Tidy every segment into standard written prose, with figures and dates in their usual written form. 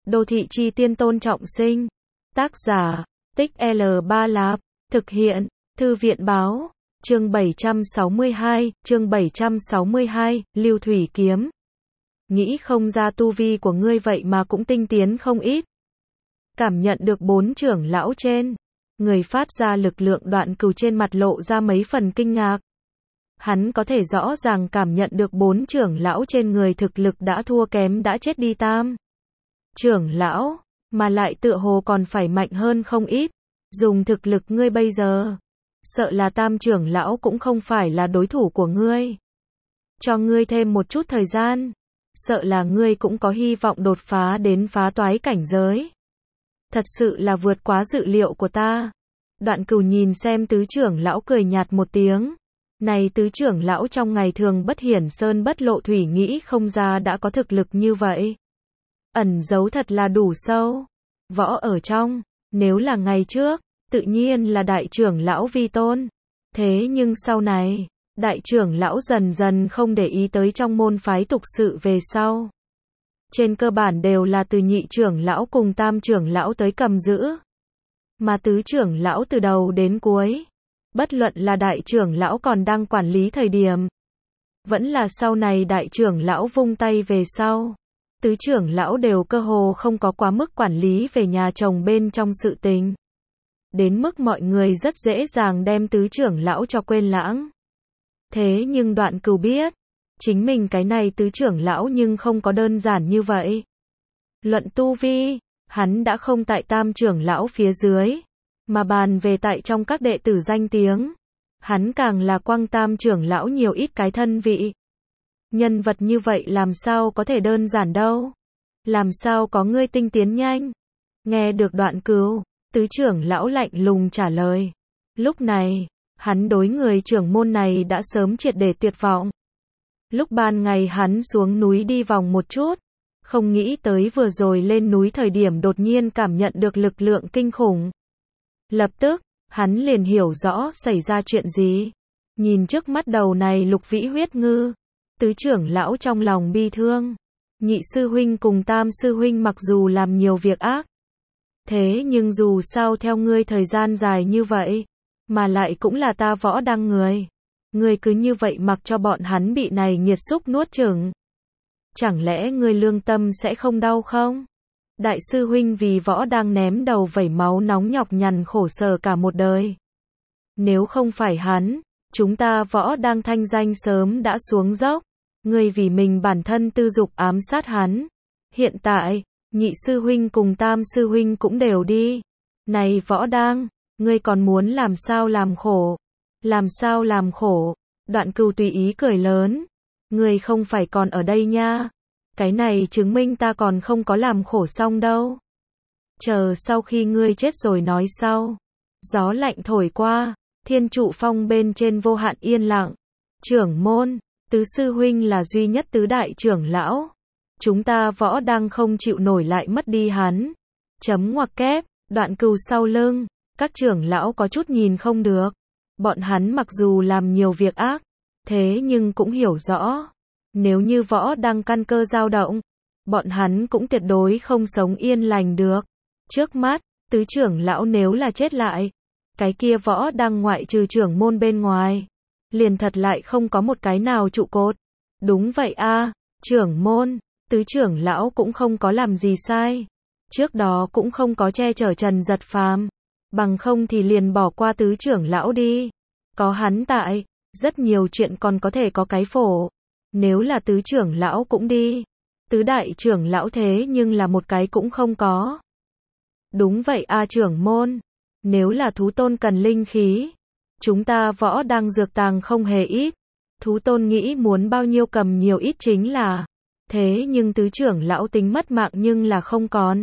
Đô thị chi tiên Tôn Trọng Sinh. Tác giả, Tích L3 Lạp. Thực hiện, Thư viện báo. Chương 762, Lưu Thủy Kiếm. Nghĩ không ra tu vi của ngươi vậy mà cũng tinh tiến không ít. Cảm nhận được 4 trưởng lão trên người phát ra lực lượng, Đoạn Cừu trên mặt lộ ra mấy phần kinh ngạc. Hắn có thể rõ ràng cảm nhận được 4 trưởng lão trên người thực lực đã thua kém, đã chết đi tam trưởng lão, mà lại tựa hồ còn phải mạnh hơn không ít. Dùng thực lực ngươi bây giờ, sợ là tam trưởng lão cũng không phải là đối thủ của ngươi. Cho ngươi thêm một chút thời gian, sợ là ngươi cũng có hy vọng đột phá đến phá toái cảnh giới. Thật sự là vượt quá dự liệu của ta. Đoạn Cừu nhìn xem tứ trưởng lão cười nhạt một tiếng. Này tứ trưởng lão trong ngày thường bất hiển sơn bất lộ thủy, nghĩ không ra đã có thực lực như vậy. Ẩn giấu thật là đủ sâu. Võ ở trong, nếu là ngày trước, tự nhiên là đại trưởng lão vi tôn. Thế nhưng sau này, đại trưởng lão dần dần không để ý tới trong môn phái tục sự về sau. Trên cơ bản đều là từ nhị trưởng lão cùng tam trưởng lão tới cầm giữ. Mà tứ trưởng lão từ đầu đến cuối, bất luận là đại trưởng lão còn đang quản lý thời điểm, vẫn là sau này đại trưởng lão vung tay về sau, tứ trưởng lão đều cơ hồ không có quá mức quản lý về nhà chồng bên trong sự tình. Đến mức mọi người rất dễ dàng đem tứ trưởng lão cho quên lãng. Thế nhưng Đoạn Cừu biết, chính mình cái này tứ trưởng lão nhưng không có đơn giản như vậy. Luận tu vi, hắn đã không tại tam trưởng lão phía dưới, mà bàn về tại trong các đệ tử danh tiếng, hắn càng là quăng tam trưởng lão nhiều ít cái thân vị. Nhân vật như vậy làm sao có thể đơn giản đâu. Làm sao có ngươi tinh tiến nhanh. Nghe được Đoạn Cừu, tứ trưởng lão lạnh lùng trả lời. Lúc này, hắn đối người trưởng môn này đã sớm triệt để tuyệt vọng. Lúc ban ngày hắn xuống núi đi vòng một chút, không nghĩ tới vừa rồi lên núi thời điểm đột nhiên cảm nhận được lực lượng kinh khủng. Lập tức, hắn liền hiểu rõ xảy ra chuyện gì. Nhìn trước mắt đầu này Lục Vĩ huyết ngư, tứ trưởng lão trong lòng bi thương. Nhị sư huynh cùng tam sư huynh mặc dù làm nhiều việc ác, thế nhưng dù sao theo ngươi thời gian dài như vậy, mà lại cũng là ta Võ Đăng người. Ngươi cứ như vậy mặc cho bọn hắn bị này nghiệt xúc nuốt chửng. Chẳng lẽ ngươi lương tâm sẽ không đau không? Đại sư huynh vì Võ Đăng ném đầu vẩy máu nóng nhọc nhằn khổ sở cả một đời. Nếu không phải hắn, chúng ta Võ Đăng thanh danh sớm đã xuống dốc. Ngươi vì mình bản thân tư dục ám sát hắn. Hiện tại, nhị sư huynh cùng tam sư huynh cũng đều đi. Này Võ Đăng, ngươi còn muốn làm sao làm khổ? Làm sao làm khổ? Đoạn Cừu tùy ý cười lớn. Ngươi không phải còn ở đây nha. Cái này chứng minh ta còn không có làm khổ xong đâu. Chờ sau khi ngươi chết rồi nói sau. Gió lạnh thổi qua, thiên trụ phong bên trên vô hạn yên lặng. Trưởng môn, tứ sư huynh là duy nhất tứ đại trưởng lão. Chúng ta Võ Đăng không chịu nổi lại mất đi hắn. Chấm ngoặc kép, Đoạn Cừu sau lưng, các trưởng lão có chút nhìn không được. Bọn hắn mặc dù làm nhiều việc ác, thế nhưng cũng hiểu rõ. Nếu như Võ Đăng căn cơ dao động, bọn hắn cũng tuyệt đối không sống yên lành được. Trước mắt, tứ trưởng lão nếu là chết lại, cái kia Võ Đăng ngoại trừ trưởng môn bên ngoài, liền thật lại không có một cái nào trụ cột. Đúng vậy a, trưởng môn, tứ trưởng lão cũng không có làm gì sai. Trước đó cũng không có che chở Trần Giật Phàm, bằng không thì liền bỏ qua tứ trưởng lão đi. Có hắn tại, rất nhiều chuyện còn có thể có cái phổ. Nếu là tứ trưởng lão cũng đi, tứ đại trưởng lão thế nhưng là một cái cũng không có. Đúng vậy a trưởng môn, nếu là thú tôn cần linh khí, chúng ta Võ Đăng dược tàng không hề ít. Thú tôn nghĩ muốn bao nhiêu cầm nhiều ít chính là. Thế nhưng tứ trưởng lão tính mất mạng nhưng là không còn.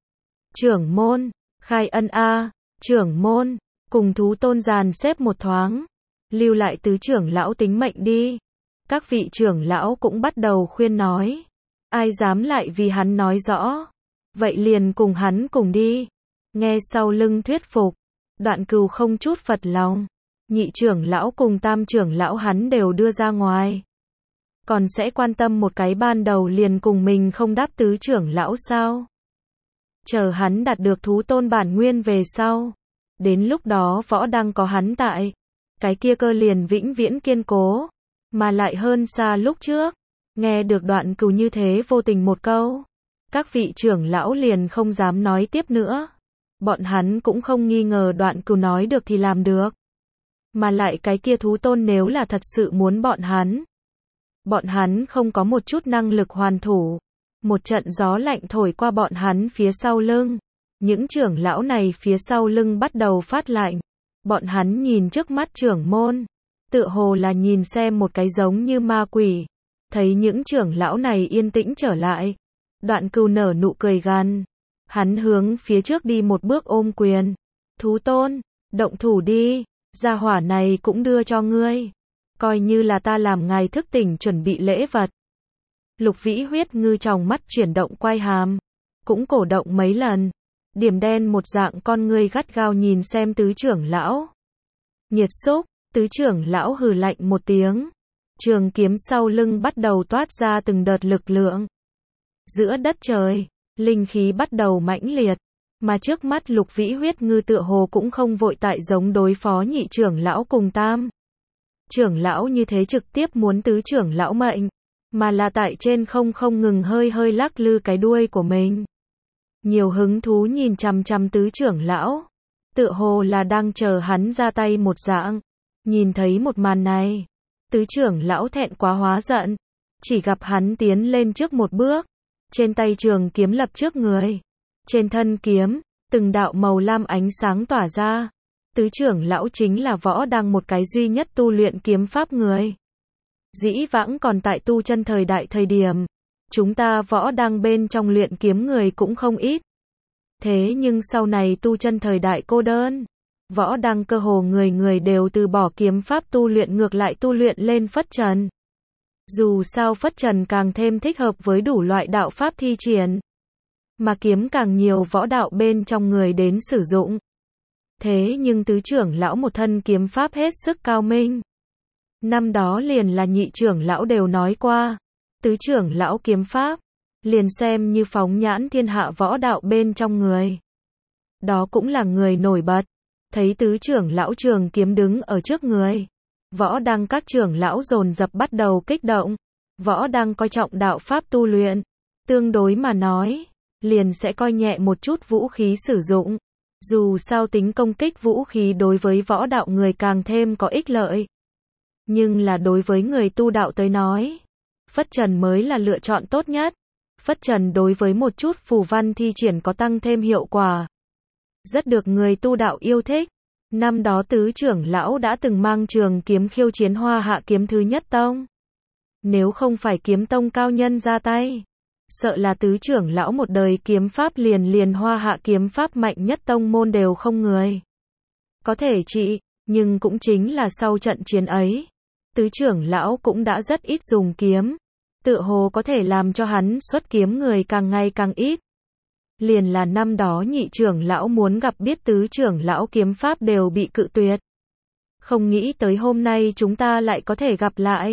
Trưởng môn, khai ân a, trưởng môn, cùng thú tôn dàn xếp một thoáng, lưu lại tứ trưởng lão tính mệnh đi. Các vị trưởng lão cũng bắt đầu khuyên nói. Ai dám lại vì hắn nói rõ. Vậy liền cùng hắn cùng đi. Nghe sau lưng thuyết phục, Đoạn Cừu không chút phật lòng. Nhị trưởng lão cùng tam trưởng lão hắn đều đưa ra ngoài. Còn sẽ quan tâm một cái ban đầu liền cùng mình không đáp tứ trưởng lão sao? chờ hắn đạt được thú tôn bản nguyên về sau. Đến lúc đó võ đang có hắn tại, cái kia cơ liền vĩnh viễn kiên cố, mà lại hơn xa lúc trước. Nghe được Đoạn Cừu như thế vô tình một câu, các vị trưởng lão liền không dám nói tiếp nữa. Bọn hắn cũng không nghi ngờ Đoạn Cừu nói được thì làm được. Mà lại cái kia thú tôn nếu là thật sự muốn bọn hắn không có một chút năng lực hoàn thủ. Một trận gió lạnh thổi qua bọn hắn phía sau lưng. Những trưởng lão này phía sau lưng bắt đầu phát lạnh. Bọn hắn nhìn trước mắt trưởng môn, tựa hồ là nhìn xem một cái giống như ma quỷ. Thấy những trưởng lão này yên tĩnh trở lại, Đoạn Cừu nở nụ cười gằn. Hắn hướng phía trước đi một bước ôm quyền. Thú tôn, động thủ đi, gia hỏa này cũng đưa cho ngươi. Coi như là ta làm ngài thức tỉnh chuẩn bị lễ vật. Lục Vĩ Huyết Ngư trong mắt chuyển động quay hàm, cũng cổ động mấy lần. Điểm đen một dạng con ngươi gắt gao nhìn xem tứ trưởng lão. Nhiệt xúc, tứ trưởng lão hừ lạnh một tiếng. Trường kiếm sau lưng bắt đầu toát ra từng đợt lực lượng. Giữa đất trời, linh khí bắt đầu mãnh liệt. Mà trước mắt Lục Vĩ Huyết Ngư tựa hồ cũng không vội tại giống đối phó nhị trưởng lão cùng tam trưởng lão như thế trực tiếp muốn tứ trưởng lão mệnh, mà là tại trên không ngừng hơi hơi lắc lư cái đuôi của mình. Nhiều hứng thú nhìn chằm chằm tứ trưởng lão, tựa hồ là đang chờ hắn ra tay một dạng. Nhìn thấy một màn này, tứ trưởng lão thẹn quá hóa giận, chỉ gặp hắn tiến lên trước một bước, trên tay trường kiếm lập trước người. Trên thân kiếm, từng đạo màu lam ánh sáng tỏa ra. Tứ trưởng lão chính là Võ Đăng, một cái duy nhất tu luyện kiếm pháp người. Dĩ vãng còn tại tu chân thời đại thời điểm, chúng ta Võ Đăng bên trong luyện kiếm người cũng không ít. Thế nhưng sau này tu chân thời đại cô đơn, Võ Đăng cơ hồ người người đều từ bỏ kiếm pháp tu luyện, ngược lại tu luyện lên phất trần. Dù sao phất trần càng thêm thích hợp với đủ loại đạo pháp thi triển, mà kiếm càng nhiều võ đạo bên trong người đến sử dụng. Thế nhưng tứ trưởng lão một thân kiếm pháp hết sức cao minh. Năm đó liền là nhị trưởng lão đều nói qua, tứ trưởng lão kiếm pháp, liền xem như phóng nhãn thiên hạ võ đạo bên trong người. Đó cũng là người nổi bật. Thấy tứ trưởng lão trường kiếm đứng ở trước người, Võ Đăng các trưởng lão dồn dập bắt đầu kích động. Võ Đăng coi trọng đạo pháp tu luyện, tương đối mà nói, liền sẽ coi nhẹ một chút vũ khí sử dụng. Dù sao tính công kích vũ khí đối với võ đạo người càng thêm có ích lợi. Nhưng là đối với người tu đạo tới nói, phất trần mới là lựa chọn tốt nhất. Phất trần đối với một chút phù văn thi triển có tăng thêm hiệu quả, rất được người tu đạo yêu thích. Năm đó tứ trưởng lão đã từng mang trường kiếm khiêu chiến Hoa Hạ kiếm thứ nhất tông. Nếu không phải kiếm tông cao nhân ra tay, sợ là tứ trưởng lão một đời kiếm pháp liền Hoa Hạ kiếm pháp mạnh nhất tông môn đều không người có thể trị. Nhưng cũng chính là sau trận chiến ấy, tứ trưởng lão cũng đã rất ít dùng kiếm, tựa hồ có thể làm cho hắn xuất kiếm người càng ngày càng ít. Liền là năm đó nhị trưởng lão muốn gặp biết tứ trưởng lão kiếm pháp đều bị cự tuyệt. Không nghĩ tới hôm nay chúng ta lại có thể gặp lại.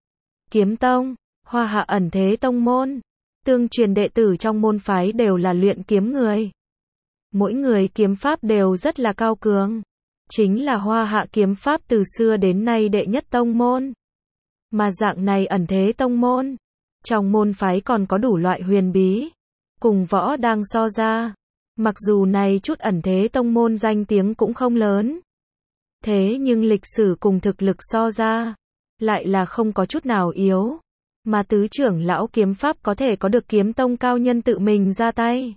Kiếm tông, Hoa Hạ ẩn thế tông môn, tương truyền đệ tử trong môn phái đều là luyện kiếm người. Mỗi người kiếm pháp đều rất là cao cường. Chính là Hoa Hạ kiếm pháp từ xưa đến nay đệ nhất tông môn. Mà dạng này ẩn thế tông môn, trong môn phái còn có đủ loại huyền bí. Cùng Võ Đăng so ra, mặc dù này chút ẩn thế tông môn danh tiếng cũng không lớn. Thế nhưng lịch sử cùng thực lực so ra, lại là không có chút nào yếu. Mà tứ trưởng lão kiếm pháp có thể có được kiếm tông cao nhân tự mình ra tay,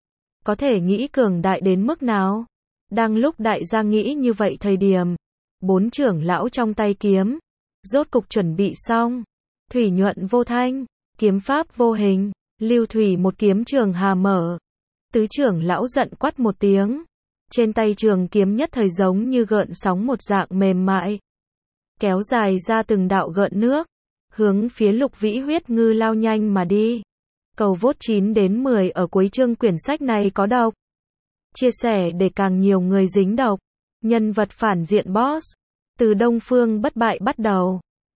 có thể nghĩ cường đại đến mức nào. Đang lúc đại gia nghĩ như vậy thời điểm, bốn trưởng lão trong tay kiếm rốt cục chuẩn bị xong. Thủy nhuận vô thanh, kiếm pháp vô hình, lưu thủy một kiếm trường hà mở. Tứ trưởng lão giận quát một tiếng, trên tay trường kiếm nhất thời giống như gợn sóng một dạng mềm mại, kéo dài ra từng đạo gợn nước, hướng phía Lục Vĩ Huyết Ngư lao nhanh mà đi. Cầu vote 9 đến 10 ở cuối chương quyển sách này có độc. Chia sẻ để càng nhiều người dính độc. Nhân vật phản diện boss, từ Đông Phương bất bại bắt đầu.